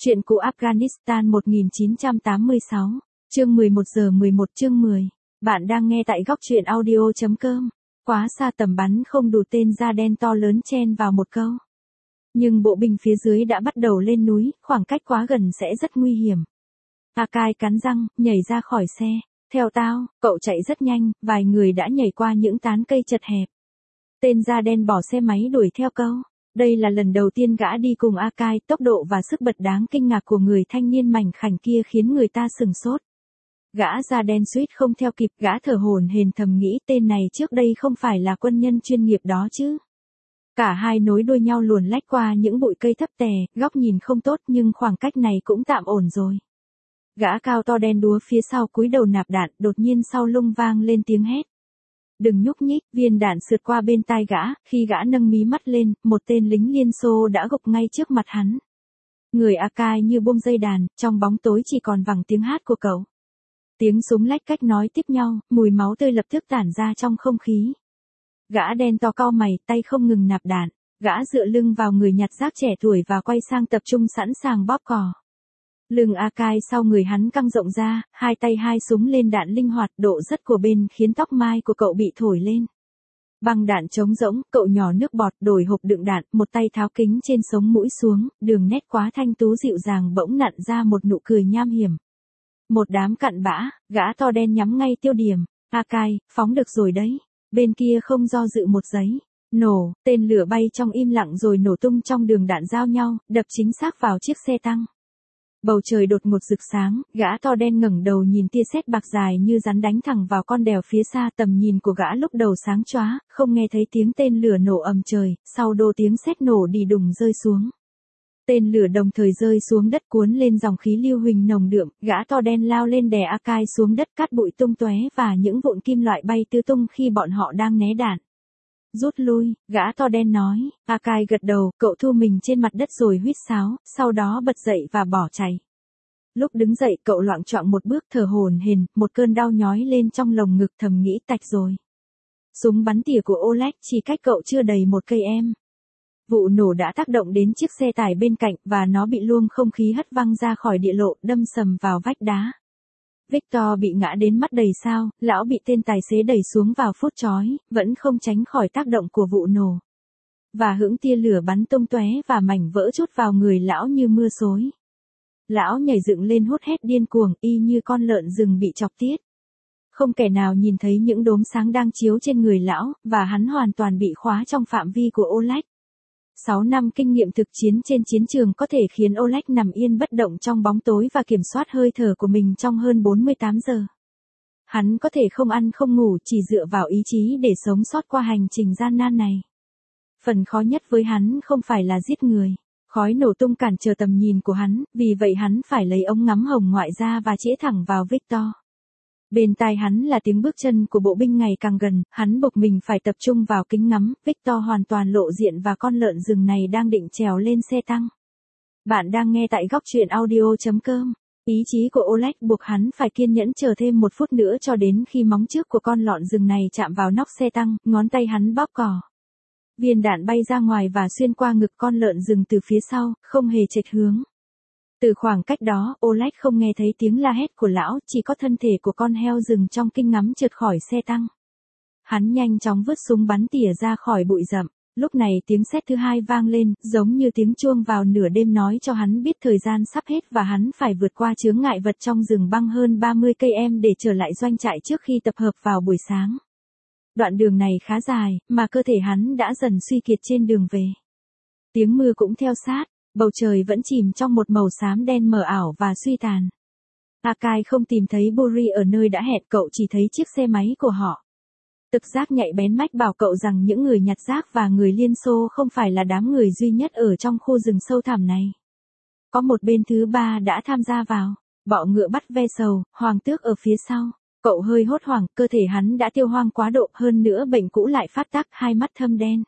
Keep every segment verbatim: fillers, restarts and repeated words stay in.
Chuyện cũ Afghanistan một nghìn chín trăm tám mươi sáu, chương mười một giờ mười một chương mười. Bạn đang nghe tại góc truyện audio.com. Quá xa tầm bắn không đủ, tên da đen to lớn chen vào một câu. Nhưng bộ binh phía dưới đã bắt đầu lên núi, khoảng cách quá gần sẽ rất nguy hiểm. Akai cắn răng, nhảy ra khỏi xe. Theo tao, cậu chạy rất nhanh, vài người đã nhảy qua những tán cây chật hẹp. Tên da đen bỏ xe máy đuổi theo câu. Đây là lần đầu tiên gã đi cùng Akai, tốc độ và sức bật đáng kinh ngạc của người thanh niên mảnh khảnh kia khiến người ta sừng sốt. Gã da đen suýt không theo kịp, gã thở hổn hển thầm nghĩ tên này trước đây không phải là quân nhân chuyên nghiệp đó chứ. Cả hai nối đuôi nhau luồn lách qua những bụi cây thấp tè, góc nhìn không tốt nhưng khoảng cách này cũng tạm ổn rồi. Gã cao to đen đúa phía sau cúi đầu nạp đạn, đột nhiên sau lưng vang lên tiếng hét. Đừng nhúc nhích, viên đạn sượt qua bên tai gã, khi gã nâng mí mắt lên, một tên lính Liên Xô đã gục ngay trước mặt hắn. Người Akai như buông dây đàn, trong bóng tối chỉ còn vẳng tiếng hát của cậu. Tiếng súng lách cách nói tiếp nhau, mùi máu tươi lập tức tản ra trong không khí. Gã đen to cau mày, tay không ngừng nạp đạn, gã dựa lưng vào người nhặt rác trẻ tuổi và quay sang tập trung sẵn sàng bóp cò. Lưng Akai sau người hắn căng rộng ra, hai tay hai súng lên đạn linh hoạt, độ rất của bên khiến tóc mai của cậu bị thổi lên. Băng đạn trống rỗng, cậu nhỏ nước bọt, đổi hộp đựng đạn, một tay tháo kính trên sống mũi xuống, đường nét quá thanh tú dịu dàng bỗng nặn ra một nụ cười nham hiểm. Một đám cặn bã, gã to đen nhắm ngay tiêu điểm. Akai, phóng được rồi đấy. Bên kia không do dự một giây. Nổ, tên lửa bay trong im lặng rồi nổ tung trong đường đạn giao nhau, đập chính xác vào chiếc xe tăng. Bầu trời đột ngột rực sáng, gã to đen ngẩng đầu nhìn tia sét bạc dài như rắn đánh thẳng vào con đèo phía xa. Tầm nhìn của gã lúc đầu sáng chóa, không nghe thấy tiếng tên lửa nổ ầm trời, sau đô tiếng sét nổ đi đùng rơi xuống. Tên lửa đồng thời rơi xuống đất cuốn lên dòng khí lưu huỳnh nồng đượm, gã to đen lao lên đè Akai xuống đất, cát bụi tung tóe và những vụn kim loại bay tứ tung khi bọn họ đang né đạn. Rút lui, gã to đen nói. Akai gật đầu, cậu thu mình trên mặt đất rồi huýt sáo, sau đó bật dậy và bỏ chạy. Lúc đứng dậy cậu loạng choạng một bước thở hổn hển, một cơn đau nhói lên trong lồng ngực, thầm nghĩ tạch rồi. Súng bắn tỉa của Oleg chỉ cách cậu chưa đầy một cây em. Vụ nổ đã tác động đến chiếc xe tải bên cạnh và nó bị luồng không khí hất văng ra khỏi địa lộ, đâm sầm vào vách đá. Victor bị ngã đến mắt đầy sao, lão bị tên tài xế đẩy xuống vào phút chói, vẫn không tránh khỏi tác động của vụ nổ. Và hững tia lửa bắn tung tóe và mảnh vỡ trút vào người lão như mưa xối. Lão nhảy dựng lên hốt hét điên cuồng, y như con lợn rừng bị chọc tiết. Không kẻ nào nhìn thấy những đốm sáng đang chiếu trên người lão, và hắn hoàn toàn bị khóa trong phạm vi của Oleg. sáu năm kinh nghiệm thực chiến trên chiến trường có thể khiến Oleg nằm yên bất động trong bóng tối và kiểm soát hơi thở của mình trong hơn bốn mươi tám giờ. Hắn có thể không ăn không ngủ, chỉ dựa vào ý chí để sống sót qua hành trình gian nan này. Phần khó nhất với hắn không phải là giết người. Khói nổ tung cản trở tầm nhìn của hắn, vì vậy hắn phải lấy ống ngắm hồng ngoại ra và chĩa thẳng vào Victor. Bên tai hắn là tiếng bước chân của bộ binh ngày càng gần, hắn buộc mình phải tập trung vào kính ngắm. Victor hoàn toàn lộ diện và con lợn rừng này đang định trèo lên xe tăng. Bạn đang nghe tại góc truyện audio.com. Ý chí của Oleg buộc hắn phải kiên nhẫn chờ thêm một phút nữa cho đến khi móng trước của con lợn rừng này chạm vào nóc xe tăng, ngón tay hắn bóp cò. Viên đạn bay ra ngoài và xuyên qua ngực con lợn rừng từ phía sau, không hề chệch hướng. Từ khoảng cách đó, Oleg không nghe thấy tiếng la hét của lão, chỉ có thân thể của con heo rừng trong kinh ngắm trượt khỏi xe tăng. Hắn nhanh chóng vứt súng bắn tỉa ra khỏi bụi rậm. Lúc này tiếng sét thứ hai vang lên, giống như tiếng chuông vào nửa đêm nói cho hắn biết thời gian sắp hết và hắn phải vượt qua chướng ngại vật trong rừng băng hơn ba mươi cây em để trở lại doanh trại trước khi tập hợp vào buổi sáng. Đoạn đường này khá dài, mà cơ thể hắn đã dần suy kiệt trên đường về. Tiếng mưa cũng theo sát. Bầu trời vẫn chìm trong một màu xám đen mờ ảo và suy tàn. Akai không tìm thấy Buri ở nơi đã hẹn, cậu chỉ thấy chiếc xe máy của họ. Trực giác nhạy bén mách bảo cậu rằng những người nhặt rác và người Liên Xô không phải là đám người duy nhất ở trong khu rừng sâu thẳm này. Có một bên thứ ba đã tham gia vào. Bọ ngựa bắt ve sầu, hoàng tước ở phía sau. Cậu hơi hốt hoảng, cơ thể hắn đã tiêu hoang quá độ, hơn nữa bệnh cũ lại phát tác, hai mắt thâm đen.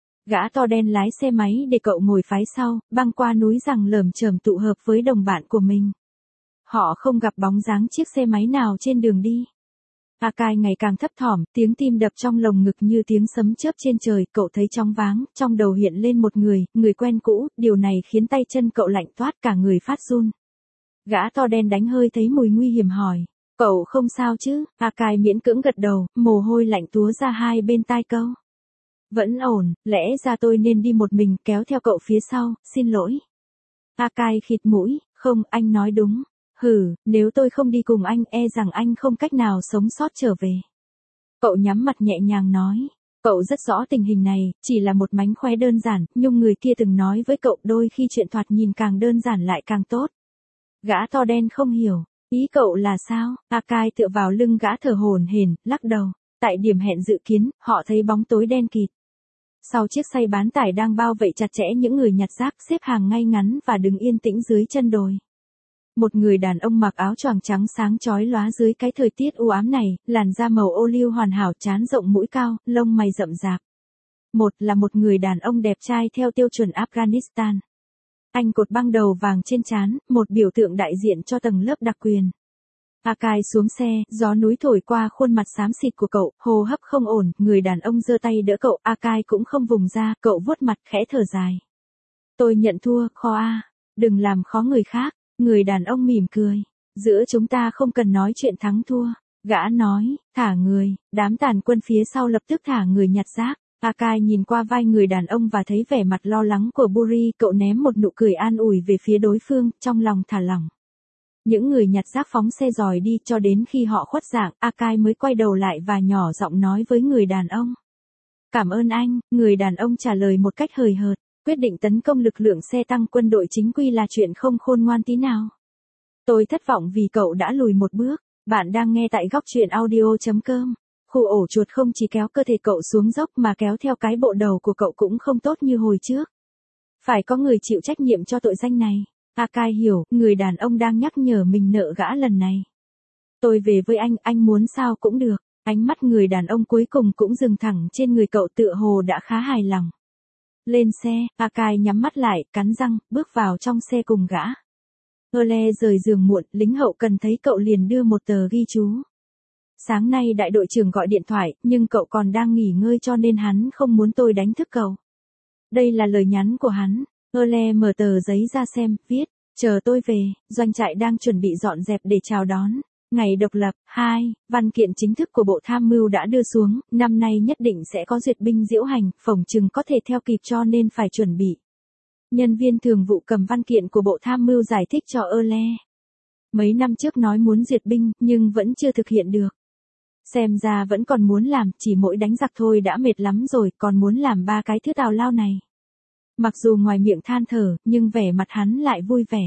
Gã to đen lái xe máy để cậu ngồi phái sau, băng qua núi rằng lởm chởm tụ hợp với đồng bạn của mình. Họ không gặp bóng dáng chiếc xe máy nào trên đường đi. Akai ngày càng thấp thỏm, tiếng tim đập trong lồng ngực như tiếng sấm chớp trên trời, cậu thấy chóng váng, trong đầu hiện lên một người, người quen cũ, điều này khiến tay chân cậu lạnh toát cả người phát run. Gã to đen đánh hơi thấy mùi nguy hiểm hỏi, cậu không sao chứ? Akai miễn cưỡng gật đầu, mồ hôi lạnh túa ra hai bên tai câu. Vẫn ổn, lẽ ra tôi nên đi một mình, kéo theo cậu phía sau, xin lỗi. Akai khịt mũi, không, anh nói đúng. Hừ, nếu tôi không đi cùng anh e rằng anh không cách nào sống sót trở về. Cậu nhắm mặt nhẹ nhàng nói. Cậu rất rõ tình hình này, chỉ là một mánh khóe đơn giản, nhưng người kia từng nói với cậu đôi khi chuyện thoạt nhìn càng đơn giản lại càng tốt. Gã to đen không hiểu, ý cậu là sao? Akai tựa vào lưng gã thở hổn hển, lắc đầu. Tại điểm hẹn dự kiến, họ thấy bóng tối đen kịt. Sau chiếc xe bán tải đang bao vây chặt chẽ những người nhặt rác xếp hàng ngay ngắn và đứng yên tĩnh dưới chân đồi. Một người đàn ông mặc áo choàng trắng sáng chói lóa dưới cái thời tiết u ám này, làn da màu ô liu hoàn hảo, trán rộng mũi cao, lông mày rậm rạp. Một là một người đàn ông đẹp trai theo tiêu chuẩn Afghanistan. Anh cột băng đầu vàng trên trán, một biểu tượng đại diện cho tầng lớp đặc quyền. Akai xuống xe, gió núi thổi qua khuôn mặt xám xịt của cậu, hô hấp không ổn, người đàn ông giơ tay đỡ cậu, Akai cũng không vùng ra, cậu vuốt mặt khẽ thở dài. Tôi nhận thua, khó a, đừng làm khó người khác. Người đàn ông mỉm cười. Giữa chúng ta không cần nói chuyện thắng thua. Gã nói, thả người, đám tàn quân phía sau lập tức thả người nhặt rác. Akai nhìn qua vai người đàn ông và thấy vẻ mặt lo lắng của Buri, cậu ném một nụ cười an ủi về phía đối phương, trong lòng thả lỏng. Những người nhặt rác phóng xe dòi đi cho đến khi họ khuất dạng, Akai mới quay đầu lại và nhỏ giọng nói với người đàn ông. Cảm ơn anh, người đàn ông trả lời một cách hời hợt. Quyết định tấn công lực lượng xe tăng quân đội chính quy là chuyện không khôn ngoan tí nào. Tôi thất vọng vì cậu đã lùi một bước. Bạn đang nghe tại góc truyện audio chấm com. Khu ổ chuột không chỉ kéo cơ thể cậu xuống dốc mà kéo theo cái bộ đầu của cậu cũng không tốt như hồi trước. Phải có người chịu trách nhiệm cho tội danh này. Akai hiểu, người đàn ông đang nhắc nhở mình nợ gã lần này. Tôi về với anh, anh muốn sao cũng được. Ánh mắt người đàn ông cuối cùng cũng dừng thẳng trên người cậu, tựa hồ đã khá hài lòng. Lên xe, Akai nhắm mắt lại, cắn răng, bước vào trong xe cùng gã. Ole rời giường muộn, lính hậu cần thấy cậu liền đưa một tờ ghi chú. Sáng nay đại đội trưởng gọi điện thoại, nhưng cậu còn đang nghỉ ngơi cho nên hắn không muốn tôi đánh thức cậu. Đây là lời nhắn của hắn. Ole mở tờ giấy ra xem, viết, chờ tôi về, doanh trại đang chuẩn bị dọn dẹp để chào đón. Ngày độc lập, hai, văn kiện chính thức của Bộ Tham mưu đã đưa xuống, năm nay nhất định sẽ có duyệt binh diễu hành, phỏng chừng có thể theo kịp cho nên phải chuẩn bị. Nhân viên thường vụ cầm văn kiện của Bộ Tham mưu giải thích cho Ole. Mấy năm trước nói muốn duyệt binh, nhưng vẫn chưa thực hiện được. Xem ra vẫn còn muốn làm, chỉ mỗi đánh giặc thôi đã mệt lắm rồi, còn muốn làm ba cái thứ tào lao này. Mặc dù ngoài miệng than thở, nhưng vẻ mặt hắn lại vui vẻ.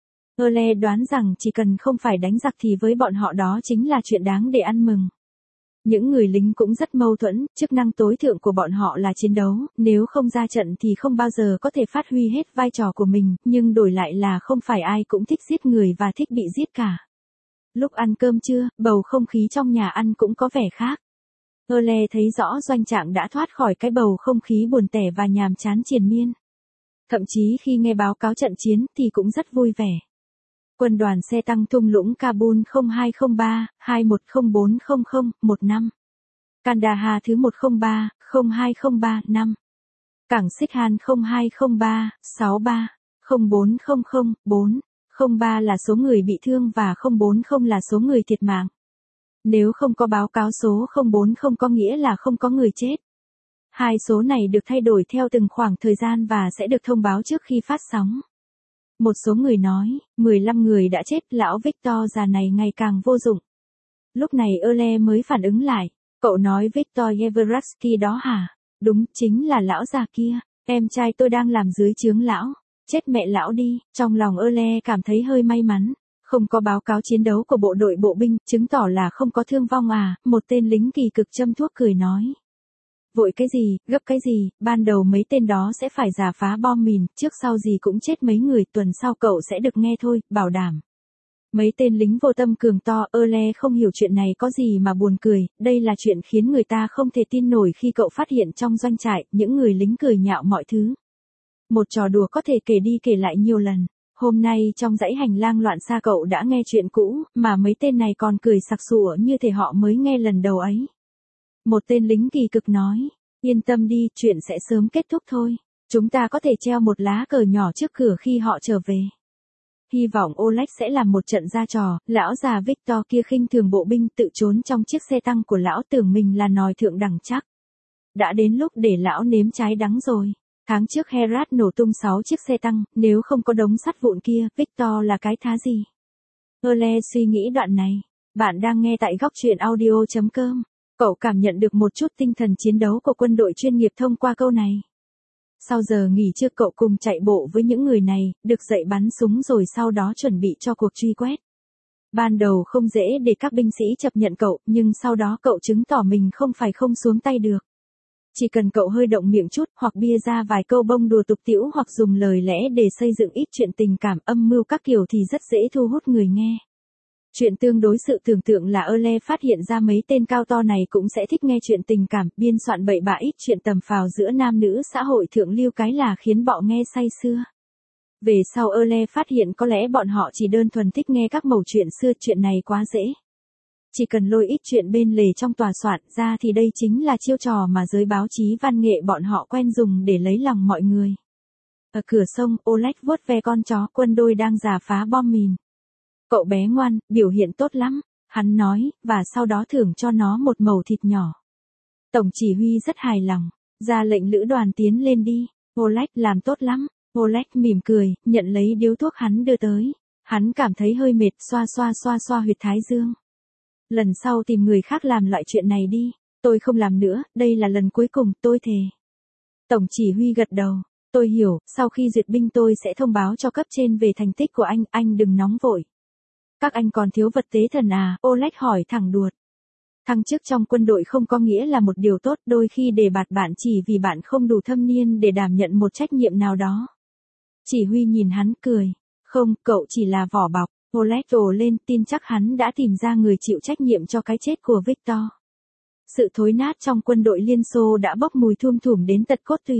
Ole đoán rằng chỉ cần không phải đánh giặc thì với bọn họ đó chính là chuyện đáng để ăn mừng. Những người lính cũng rất mâu thuẫn, chức năng tối thượng của bọn họ là chiến đấu, nếu không ra trận thì không bao giờ có thể phát huy hết vai trò của mình, nhưng đổi lại là không phải ai cũng thích giết người và thích bị giết cả. Lúc ăn cơm trưa, bầu không khí trong nhà ăn cũng có vẻ khác. Ole thấy rõ doanh trạng đã thoát khỏi cái bầu không khí buồn tẻ và nhàm chán triền miên. Thậm chí khi nghe báo cáo trận chiến thì cũng rất vui vẻ. Quân đoàn xe tăng thung lũng Kabul không hai không ba, hai một không bốn không không, một năm. Kandahar thứ một không ba, không hai không ba, năm. Cảng Sikhan không hai không ba, sáu ba, không bốn không không, bốn, không ba là số người bị thương và không bốn không là số người thiệt mạng. Nếu không có báo cáo số không bốn không có nghĩa là không có người chết. Hai số này được thay đổi theo từng khoảng thời gian và sẽ được thông báo trước khi phát sóng. Một số người nói, mười lăm người đã chết, lão Victor già này ngày càng vô dụng. Lúc này Ole mới phản ứng lại, cậu nói Victor Yeveraksky đó hả? Đúng, chính là lão già kia, em trai tôi đang làm dưới trướng lão, chết mẹ lão đi, trong lòng Ole cảm thấy hơi may mắn. Không có báo cáo chiến đấu của bộ đội bộ binh, chứng tỏ là không có thương vong à, một tên lính kỳ cực châm thuốc cười nói. Vội cái gì, gấp cái gì, ban đầu mấy tên đó sẽ phải giả phá bom mìn, trước sau gì cũng chết mấy người, tuần sau cậu sẽ được nghe thôi, bảo đảm. Mấy tên lính vô tâm cường to, Ole không hiểu chuyện này có gì mà buồn cười, đây là chuyện khiến người ta không thể tin nổi khi cậu phát hiện trong doanh trại, những người lính cười nhạo mọi thứ. Một trò đùa có thể kể đi kể lại nhiều lần. Hôm nay trong dãy hành lang loạn xa cậu đã nghe chuyện cũ, mà mấy tên này còn cười sặc sụa như thể họ mới nghe lần đầu ấy. Một tên lính kỳ cực nói, yên tâm đi, chuyện sẽ sớm kết thúc thôi. Chúng ta có thể treo một lá cờ nhỏ trước cửa khi họ trở về. Hy vọng Oleg sẽ làm một trận ra trò, lão già Victor kia khinh thường bộ binh tự trốn trong chiếc xe tăng của lão tưởng mình là nòi thượng đẳng chắc. Đã đến lúc để lão nếm trái đắng rồi. Tháng trước Herat nổ tung sáu chiếc xe tăng, nếu không có đống sắt vụn kia, Victor là cái thá gì? Ole suy nghĩ đoạn này. Bạn đang nghe tại góc truyện audio chấm com. Cậu cảm nhận được một chút tinh thần chiến đấu của quân đội chuyên nghiệp thông qua câu này. Sau giờ nghỉ trưa cậu cùng chạy bộ với những người này, được dạy bắn súng rồi sau đó chuẩn bị cho cuộc truy quét. Ban đầu không dễ để các binh sĩ chấp nhận cậu, nhưng sau đó cậu chứng tỏ mình không phải không xuống tay được. Chỉ cần cậu hơi động miệng chút, hoặc bia ra vài câu bông đùa tục tĩu, hoặc dùng lời lẽ để xây dựng ít chuyện tình cảm âm mưu các kiểu thì rất dễ thu hút người nghe. Chuyện tương đối sự tưởng tượng là Ole phát hiện ra mấy tên cao to này cũng sẽ thích nghe chuyện tình cảm, biên soạn bậy bạ ít chuyện tầm phào giữa nam nữ xã hội thượng lưu cái là khiến bọ nghe say sưa. Về sau Ole phát hiện có lẽ bọn họ chỉ đơn thuần thích nghe các mẩu chuyện xưa, chuyện này quá dễ. Chỉ cần lôi ít chuyện bên lề trong tòa soạn ra thì đây chính là chiêu trò mà giới báo chí văn nghệ bọn họ quen dùng để lấy lòng mọi người. Ở cửa sông, Oleg vuốt ve con chó quân đôi đang rà phá bom mìn. Cậu bé ngoan, biểu hiện tốt lắm, hắn nói, và sau đó thưởng cho nó một mẩu thịt nhỏ. Tổng chỉ huy rất hài lòng, ra lệnh lữ đoàn tiến lên đi. Oleg làm tốt lắm. Oleg mỉm cười, nhận lấy điếu thuốc hắn đưa tới. Hắn cảm thấy hơi mệt, xoa xoa xoa xoa huyệt thái dương. Lần sau tìm người khác làm loại chuyện này đi. Tôi không làm nữa, đây là lần cuối cùng, tôi thề. Tổng chỉ huy gật đầu. Tôi hiểu, sau khi duyệt binh tôi sẽ thông báo cho cấp trên về thành tích của anh, anh đừng nóng vội. Các anh còn thiếu vật tế thần à? Oleg hỏi thẳng đuột. Thăng chức trong quân đội không có nghĩa là một điều tốt, đôi khi đề bạt bạn chỉ vì bạn không đủ thâm niên để đảm nhận một trách nhiệm nào đó. Chỉ huy nhìn hắn cười. Không, cậu chỉ là vỏ bọc. Oleg ồ lên, tin chắc hắn đã tìm ra người chịu trách nhiệm cho cái chết của Victor. Sự thối nát trong quân đội Liên Xô đã bốc mùi thum thủm đến tận cốt tủy.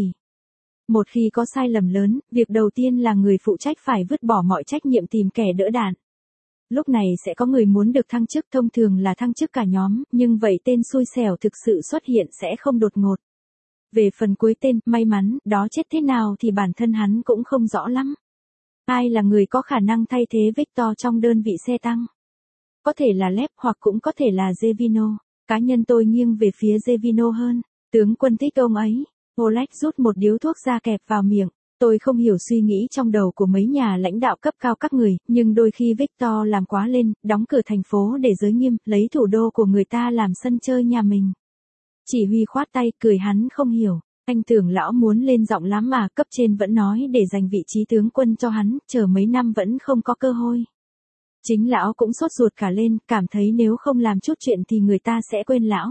Một khi có sai lầm lớn, việc đầu tiên là người phụ trách phải vứt bỏ mọi trách nhiệm tìm kẻ đỡ đạn. Lúc này sẽ có người muốn được thăng chức, thông thường là thăng chức cả nhóm, nhưng vậy tên xui xẻo thực sự xuất hiện sẽ không đột ngột. Về phần cuối tên, may mắn, đó chết thế nào thì bản thân hắn cũng không rõ lắm. Ai là người có khả năng thay thế Victor trong đơn vị xe tăng? Có thể là Lev hoặc cũng có thể là Zevino. Cá nhân tôi nghiêng về phía Zevino hơn. Tướng quân thích ông ấy. Oleg rút một điếu thuốc ra kẹp vào miệng. Tôi không hiểu suy nghĩ trong đầu của mấy nhà lãnh đạo cấp cao các người, nhưng đôi khi Victor làm quá lên, đóng cửa thành phố để giới nghiêm, lấy thủ đô của người ta làm sân chơi nhà mình. Chỉ huy khoát tay, cười hắn không hiểu. Anh tưởng lão muốn lên giọng lắm mà, cấp trên vẫn nói để dành vị trí tướng quân cho hắn, chờ mấy năm vẫn không có cơ hội. Chính lão cũng sốt ruột cả lên, cảm thấy nếu không làm chút chuyện thì người ta sẽ quên lão.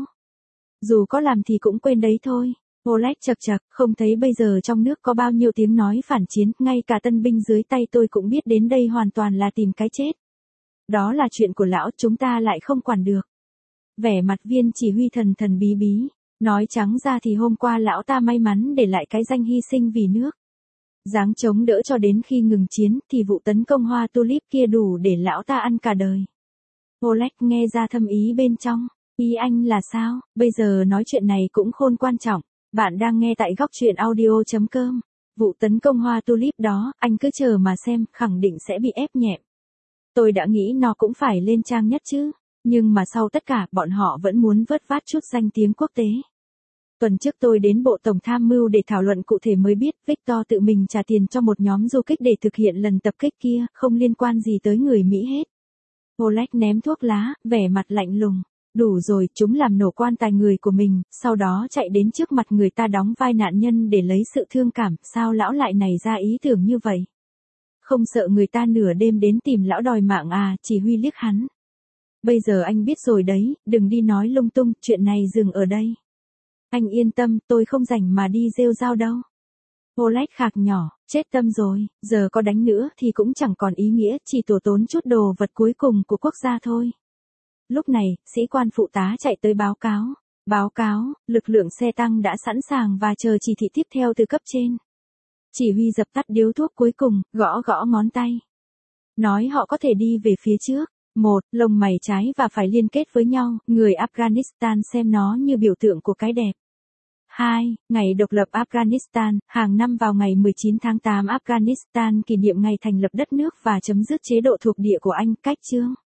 Dù có làm thì cũng quên đấy thôi. Oleg chật chật, không thấy bây giờ trong nước có bao nhiêu tiếng nói phản chiến, ngay cả tân binh dưới tay tôi cũng biết đến đây hoàn toàn là tìm cái chết. Đó là chuyện của lão, chúng ta lại không quản được. Vẻ mặt viên chỉ huy thần thần bí bí. Nói trắng ra thì hôm qua lão ta may mắn để lại cái danh hy sinh vì nước. Dáng chống đỡ cho đến khi ngừng chiến thì vụ tấn công hoa tulip kia đủ để lão ta ăn cả đời. Oleg nghe ra thâm ý bên trong. Ý anh là sao? Bây giờ nói chuyện này cũng khôn quan trọng. Bạn đang nghe tại góc truyện audio chấm com. Vụ tấn công hoa tulip đó, anh cứ chờ mà xem, khẳng định sẽ bị ép nhẹm. Tôi đã nghĩ nó cũng phải lên trang nhất chứ. Nhưng mà sau tất cả, bọn họ vẫn muốn vớt vát chút danh tiếng quốc tế. Tuần trước tôi đến Bộ Tổng Tham mưu để thảo luận cụ thể mới biết Victor tự mình trả tiền cho một nhóm du kích để thực hiện lần tập kích kia, không liên quan gì tới người Mỹ hết. Oleg ném thuốc lá, vẻ mặt lạnh lùng. Đủ rồi, chúng làm nổ quan tài người của mình, sau đó chạy đến trước mặt người ta đóng vai nạn nhân để lấy sự thương cảm, sao lão lại nảy ra ý tưởng như vậy? Không sợ người ta nửa đêm đến tìm lão đòi mạng à? Chỉ huy liếc hắn. Bây giờ anh biết rồi đấy, đừng đi nói lung tung, chuyện này dừng ở đây. Anh yên tâm, tôi không rảnh mà đi rêu rao đâu. Oleg khạc nhỏ, chết tâm rồi, giờ có đánh nữa thì cũng chẳng còn ý nghĩa, chỉ tổ tốn chút đồ vật cuối cùng của quốc gia thôi. Lúc này, sĩ quan phụ tá chạy tới báo cáo. Báo cáo, lực lượng xe tăng đã sẵn sàng và chờ chỉ thị tiếp theo từ cấp trên. Chỉ huy dập tắt điếu thuốc cuối cùng, gõ gõ ngón tay. Nói họ có thể đi về phía trước. Một, lông mày trái và phải liên kết với nhau, người Afghanistan xem nó như biểu tượng của cái đẹp. Hai, ngày độc lập Afghanistan, hàng năm vào ngày mười chín tháng tám Afghanistan kỷ niệm ngày thành lập đất nước và chấm dứt chế độ thuộc địa của Anh, cách chương.